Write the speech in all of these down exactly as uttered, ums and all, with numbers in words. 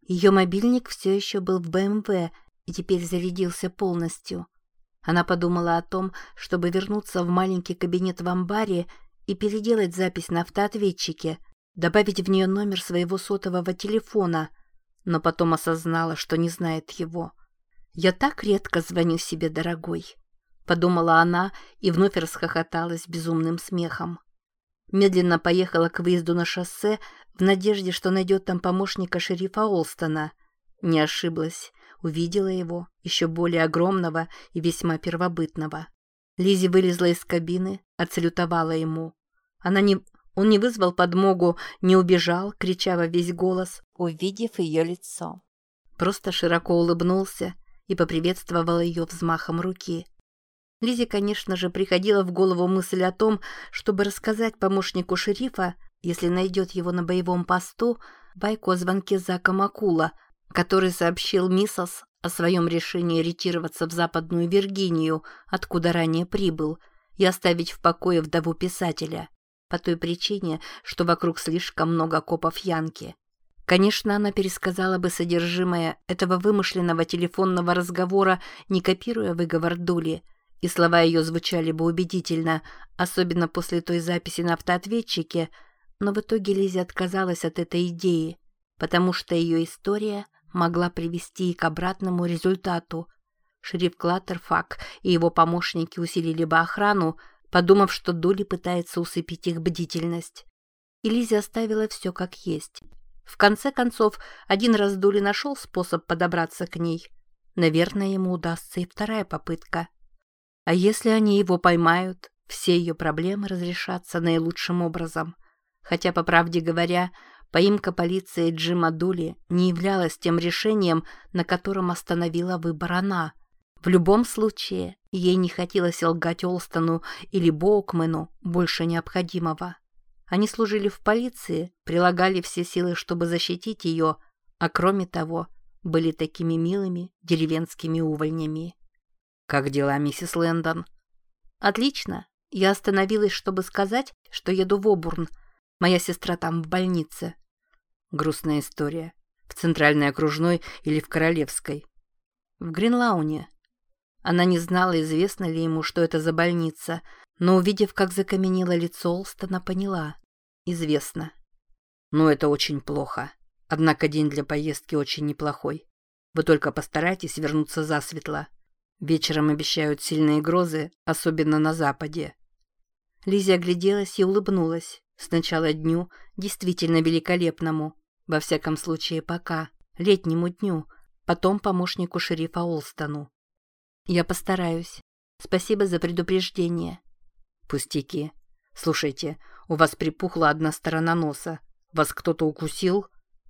Ее мобильник все еще был в бэ эм вэ и теперь зарядился полностью. Она подумала о том, чтобы вернуться в маленький кабинет в амбаре и переделать запись на автоответчике, добавить в нее номер своего сотового телефона, но потом осознала, что не знает его. «Я так редко звоню себе, дорогой», — подумала она и вновь расхохоталась безумным смехом. Медленно поехала к выезду на шоссе в надежде, что найдет там помощника шерифа Олстона. Не ошиблась, увидела его, еще более огромного и весьма первобытного. Лиззи вылезла из кабины, отсалютовала ему. Она не... Он не вызвал подмогу, не убежал, крича во весь голос, увидев ее лицо. Просто широко улыбнулся и поприветствовал ее взмахом руки. Лиззе, конечно же, приходила в голову мысль о том, чтобы рассказать помощнику шерифа, если найдет его на боевом посту, байку о звонке Зака Маккула, который сообщил миссис о своем решении ретироваться в Западную Виргинию, откуда ранее прибыл, и оставить в покое вдову писателя, по той причине, что вокруг слишком много копов Янки. Конечно, она пересказала бы содержимое этого вымышленного телефонного разговора, не копируя выговор Дули, и слова ее звучали бы убедительно, особенно после той записи на автоответчике, но в итоге Лиззи отказалась от этой идеи, потому что ее история могла привести и к обратному результату. Шериф Клаттерфак и его помощники усилили бы охрану, подумав, что Дули пытается усыпить их бдительность. И Лиззи оставила все как есть. В конце концов, один раз Дули нашел способ подобраться к ней. Наверное, ему удастся и вторая попытка. А если они его поймают, все ее проблемы разрешатся наилучшим образом. Хотя, по правде говоря, поимка полиции Джима Дули не являлась тем решением, на котором остановила выбор она. В любом случае, ей не хотелось лгать Олстону или Боукмену больше необходимого. Они служили в полиции, прилагали все силы, чтобы защитить ее, а кроме того, были такими милыми деревенскими увольнями. «Как дела, миссис Лэндон?» «Отлично. Я остановилась, чтобы сказать, что еду в Обурн. Моя сестра там в больнице». «Грустная история. В Центральной окружной или в Королевской?» «В Гринлауне». Она не знала, известно ли ему, что это за больница, но, увидев, как закаменело лицо Олстона, поняла. Известно. «Ну, это очень плохо. Однако день для поездки очень неплохой. Вы только постарайтесь вернуться засветло. Вечером обещают сильные грозы, особенно на западе». Лиззи огляделась и улыбнулась. Сначала дню, действительно великолепному, во всяком случае пока, летнему дню, потом помощнику шерифа Олстону. «Я постараюсь. Спасибо за предупреждение». «Пустяки. Слушайте, у вас припухла одна сторона носа. Вас кто-то укусил?»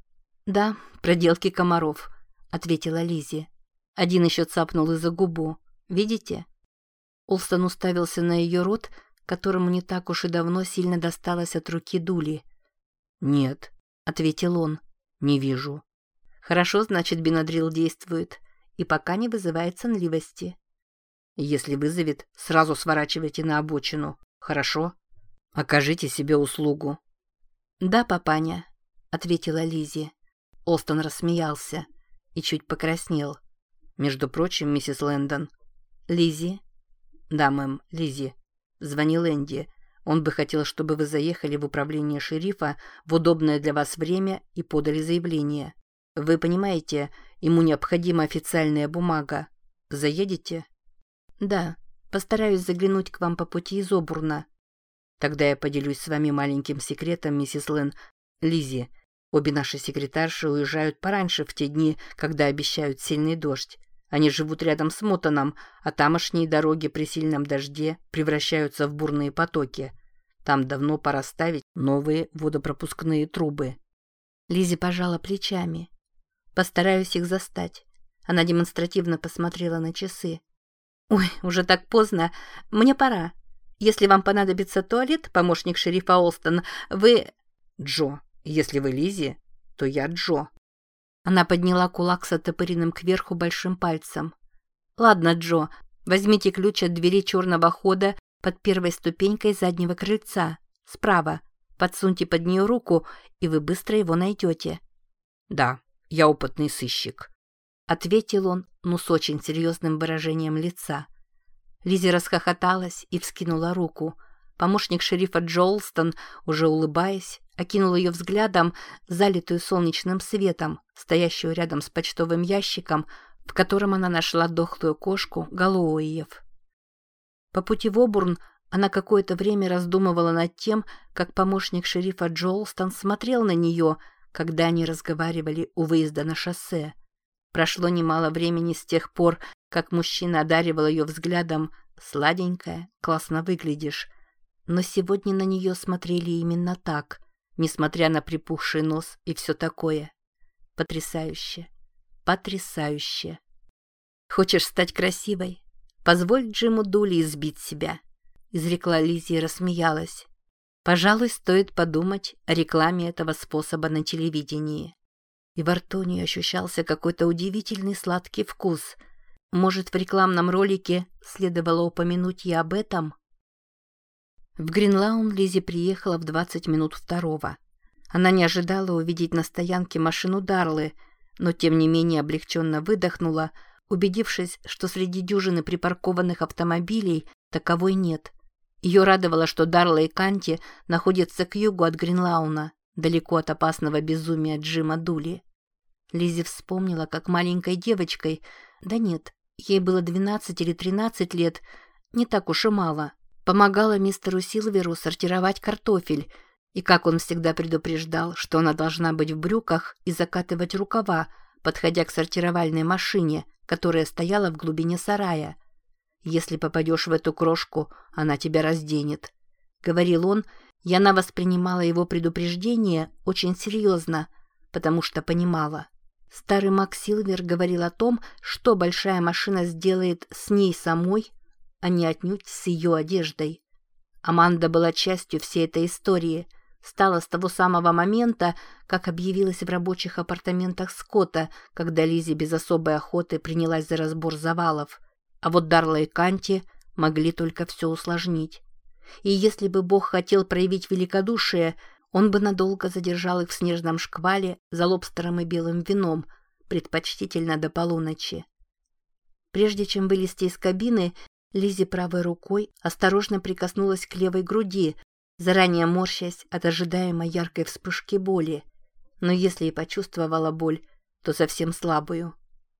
«Да, проделки комаров», — ответила Лиззи. Один еще цапнул и за губу. Видите?» Олстон уставился на ее рот, которому не так уж и давно сильно досталось от руки Дули. «Нет», — ответил он, — «не вижу». «Хорошо, значит, Бенадрил действует и пока не вызывает сонливости». «Если вызовет, сразу сворачивайте на обочину, хорошо? Окажите себе услугу». «Да, папаня», — ответила Лиззи. Олстон рассмеялся и чуть покраснел. «Между прочим, миссис Лэндон...» «Лиззи?» «Да, мэм, Лиззи. Звонил Энди. Он бы хотел, чтобы вы заехали в управление шерифа в удобное для вас время и подали заявление. Вы понимаете, ему необходима официальная бумага. Заедете?» «Да, постараюсь заглянуть к вам по пути из Обурна». «Тогда я поделюсь с вами маленьким секретом, миссис Лэн. Лиззи, обе наши секретарши уезжают пораньше в те дни, когда обещают сильный дождь. Они живут рядом с Мотоном, а тамошние дороги при сильном дожде превращаются в бурные потоки. Там давно пора ставить новые водопропускные трубы». Лиззи пожала плечами. «Постараюсь их застать». Она демонстративно посмотрела на часы. «Ой, уже так поздно. Мне пора. Если вам понадобится туалет, помощник шерифа Олстон, вы...» «Джо. Если вы Лиззи, то я Джо». Она подняла кулак с оттопыренным кверху большим пальцем. «Ладно, Джо, возьмите ключ от двери черного хода под первой ступенькой заднего крыльца, справа. Подсуньте под нее руку, и вы быстро его найдете». «Да, Я опытный сыщик», — ответил он, но с очень серьезным выражением лица. Лиззи расхохоталась и вскинула руку. Помощник шерифа Джолстон, уже улыбаясь, окинул ее взглядом, залитую солнечным светом, стоящую рядом с почтовым ящиком, в котором она нашла дохлую кошку Галлоуиев. По пути в Обурн она какое-то время раздумывала над тем, как помощник шерифа Джолстон смотрел на нее, когда они разговаривали у выезда на шоссе. Прошло немало времени с тех пор, как мужчина одаривал ее взглядом «сладенькая, классно выглядишь», но сегодня на нее смотрели именно так, несмотря на припухший нос и все такое. Потрясающе, потрясающе. «Хочешь стать красивой? Позволь Джиму Дули избить себя», — изрекла Лиззи и рассмеялась. «Пожалуй, стоит подумать о рекламе этого способа на телевидении». И во рту у нее ощущался какой-то удивительный сладкий вкус. Может, в рекламном ролике следовало упомянуть и об этом? В Гринлаун Лиззи приехала в двадцать минут второго. Она не ожидала увидеть на стоянке машину Дарлы, но тем не менее облегченно выдохнула, убедившись, что среди дюжины припаркованных автомобилей таковой нет. Ее радовало, что Дарла и Канти находятся к югу от Гринлауна, далеко от опасного безумия Джима Дули. Лиззи вспомнила, как маленькой девочкой, да нет, ей было двенадцать или тринадцать лет, не так уж и мало, помогала мистеру Силверу сортировать картофель, и как он всегда предупреждал, что она должна быть в брюках и закатывать рукава, подходя к сортировальной машине, которая стояла в глубине сарая. «Если попадешь в эту крошку, она тебя разденет», — говорил он, и она воспринимала его предупреждение очень серьезно, потому что понимала. Старый Макс Силвер говорил о том, что большая машина сделает с ней самой, а не отнюдь с ее одеждой. Аманда была частью всей этой истории, стала с того самого момента, как объявилась в рабочих апартаментах Скотта, когда Лиззи без особой охоты принялась за разбор завалов. А вот Дарла и Канти могли только все усложнить. И если бы Бог хотел проявить великодушие, он бы надолго задержал их в снежном шквале за лобстером и белым вином, предпочтительно до полуночи. Прежде чем вылезти из кабины, Лиззи правой рукой осторожно прикоснулась к левой груди, заранее морщась от ожидаемой яркой вспышки боли. Но если и почувствовала боль, то совсем слабую.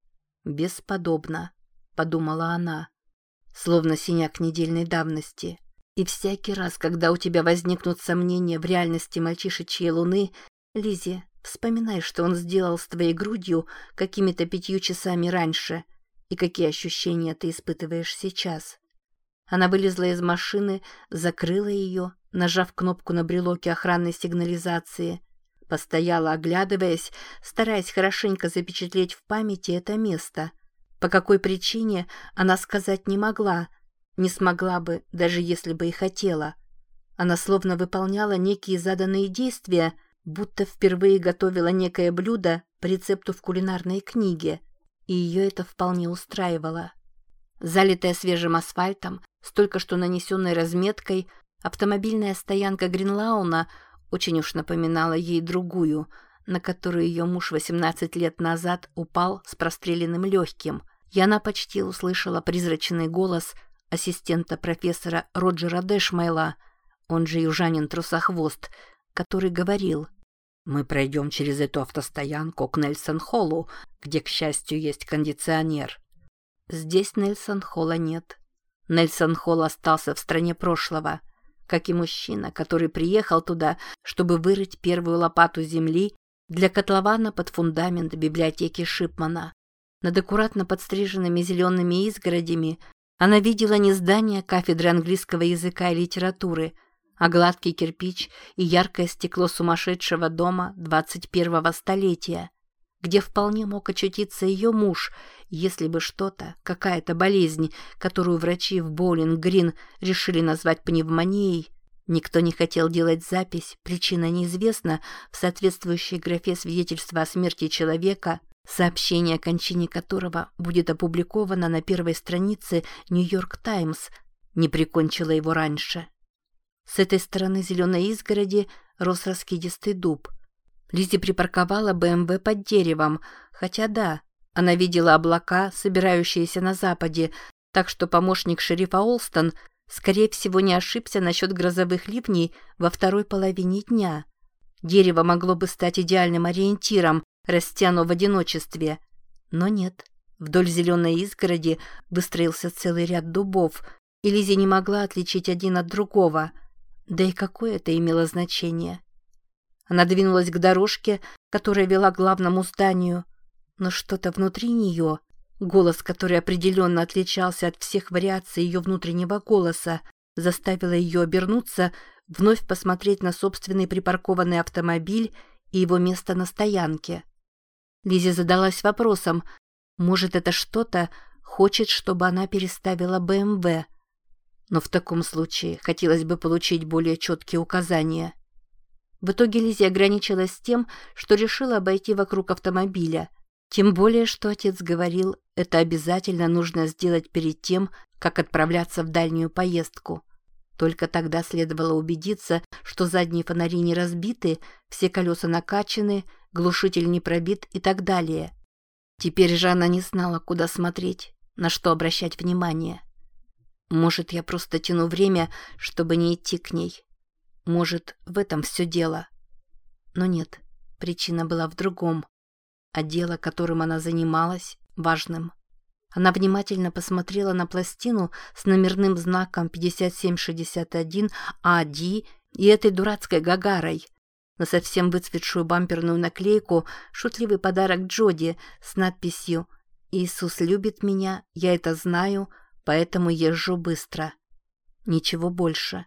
«Бесподобно», — подумала она, словно синяк недельной давности. И всякий раз, когда у тебя возникнут сомнения в реальности мальчишечьей луны, Лиззи, вспоминай, что он сделал с твоей грудью какими-то пятью часами раньше, и какие ощущения ты испытываешь сейчас. Она вылезла из машины, закрыла ее, нажав кнопку на брелоке охранной сигнализации, постояла, оглядываясь, стараясь хорошенько запечатлеть в памяти это место. По какой причине, она сказать не могла, не смогла бы, даже если бы и хотела. Она словно выполняла некие заданные действия, будто впервые готовила некое блюдо по рецепту в кулинарной книге, и ее это вполне устраивало. Залитая свежим асфальтом, с только что нанесенной разметкой, автомобильная стоянка Гринлауна очень уж напоминала ей другую, на которую ее муж восемнадцать лет назад упал с простреленным легким, и она почти услышала призрачный голос ассистента профессора Роджера Дэшмейла, он же южанин-трусохвост, который говорил: «Мы пройдем через эту автостоянку к Нельсон-Холлу, где, к счастью, есть кондиционер». Здесь Нельсон-Холла нет. Нельсон-Холл остался в стране прошлого, как и мужчина, который приехал туда, чтобы вырыть первую лопату земли для котлована под фундамент библиотеки Шипмана. Над аккуратно подстриженными зелеными изгородями она видела не здание кафедры английского языка и литературы, а гладкий кирпич и яркое стекло сумасшедшего дома двадцать первого столетия, где вполне мог очутиться ее муж, если бы что-то, какая-то болезнь, которую врачи в Боулинг-Грин решили назвать пневмонией, никто не хотел делать запись, причина неизвестна, в соответствующей графе свидетельства о смерти человека, сообщение о кончине которого будет опубликовано на первой странице «Нью-Йорк Таймс», не прикончила его раньше. С этой стороны зеленой изгороди рос раскидистый дуб. Лиззи припарковала бэ эм вэ под деревом, хотя да, она видела облака, собирающиеся на западе, так что помощник шерифа Олстон, скорее всего, не ошибся насчет грозовых ливней во второй половине дня. Дерево могло бы стать идеальным ориентиром, растя оно в одиночестве. Но нет. Вдоль зеленой изгороди выстроился целый ряд дубов, и Лиззи не могла отличить один от другого. Да и какое это имело значение? Она двинулась к дорожке, которая вела к главному зданию, но что-то внутри нее, голос, который определенно отличался от всех вариаций ее внутреннего голоса, заставило ее обернуться, вновь посмотреть на собственный припаркованный автомобиль и его место на стоянке. Лиззи задалась вопросом, может, это что-то хочет, чтобы она переставила бэ эм вэ. Но в таком случае хотелось бы получить более четкие указания. В итоге Лиззи ограничилась тем, что решила обойти вокруг автомобиля. Тем более, что отец говорил, это обязательно нужно сделать перед тем, как отправляться в дальнюю поездку. Только тогда следовало убедиться, что задние фонари не разбиты, все колеса накачаны, глушитель не пробит и так далее. Теперь же она не знала, куда смотреть, на что обращать внимание. Может, я просто тяну время, чтобы не идти к ней. Может, в этом все дело. Но нет, причина была в другом. А дело, которым она занималась, важным. Она внимательно посмотрела на пластину с номерным знаком пятьдесят семь шестьдесят один а ди и этой дурацкой гагарой, на совсем выцветшую бамперную наклейку шутливый подарок Джоди с надписью «Иисус любит меня, я это знаю, поэтому езжу быстро». Ничего больше.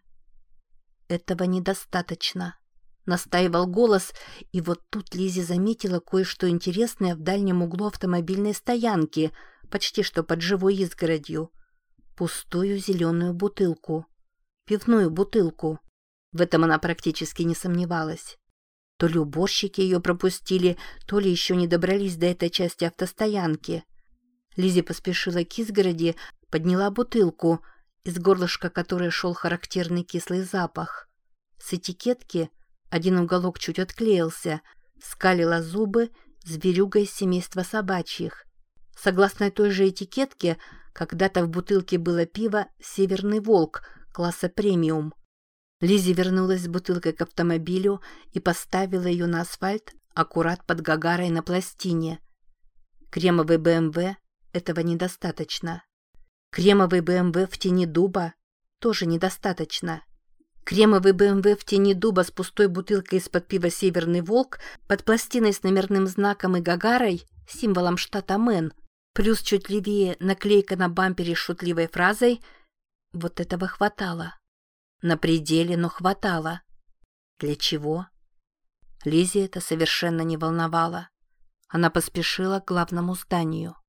Этого недостаточно, настаивал голос, и вот тут Лиззи заметила кое-что интересное в дальнем углу автомобильной стоянки, почти что под живой изгородью. Пустую зеленую бутылку. Пивную бутылку. В этом она практически не сомневалась. То ли уборщики ее пропустили, то ли еще не добрались до этой части автостоянки. Лиззи поспешила к изгороди, подняла бутылку, из горлышка которой шел характерный кислый запах. С этикетки один уголок чуть отклеился, скалила зубы, зверюга из семейства собачьих. Согласно той же этикетке, когда-то в бутылке было пиво «Северный волк» класса премиум. Лиззи вернулась с бутылкой к автомобилю и поставила ее на асфальт аккурат под гагарой на пластине. Кремовый бэ эм вэ этого недостаточно. Кремовый бэ эм вэ в тени дуба тоже недостаточно. Кремовый бэ эм вэ в тени дуба с пустой бутылкой из-под пива «Северный волк» под пластиной с номерным знаком и гагарой, символом штата Мэн, плюс чуть левее наклейка на бампере с шутливой фразой «Вот этого хватало». На пределе, но хватало. Для чего? Лиззи это совершенно не волновало. Она поспешила к главному зданию.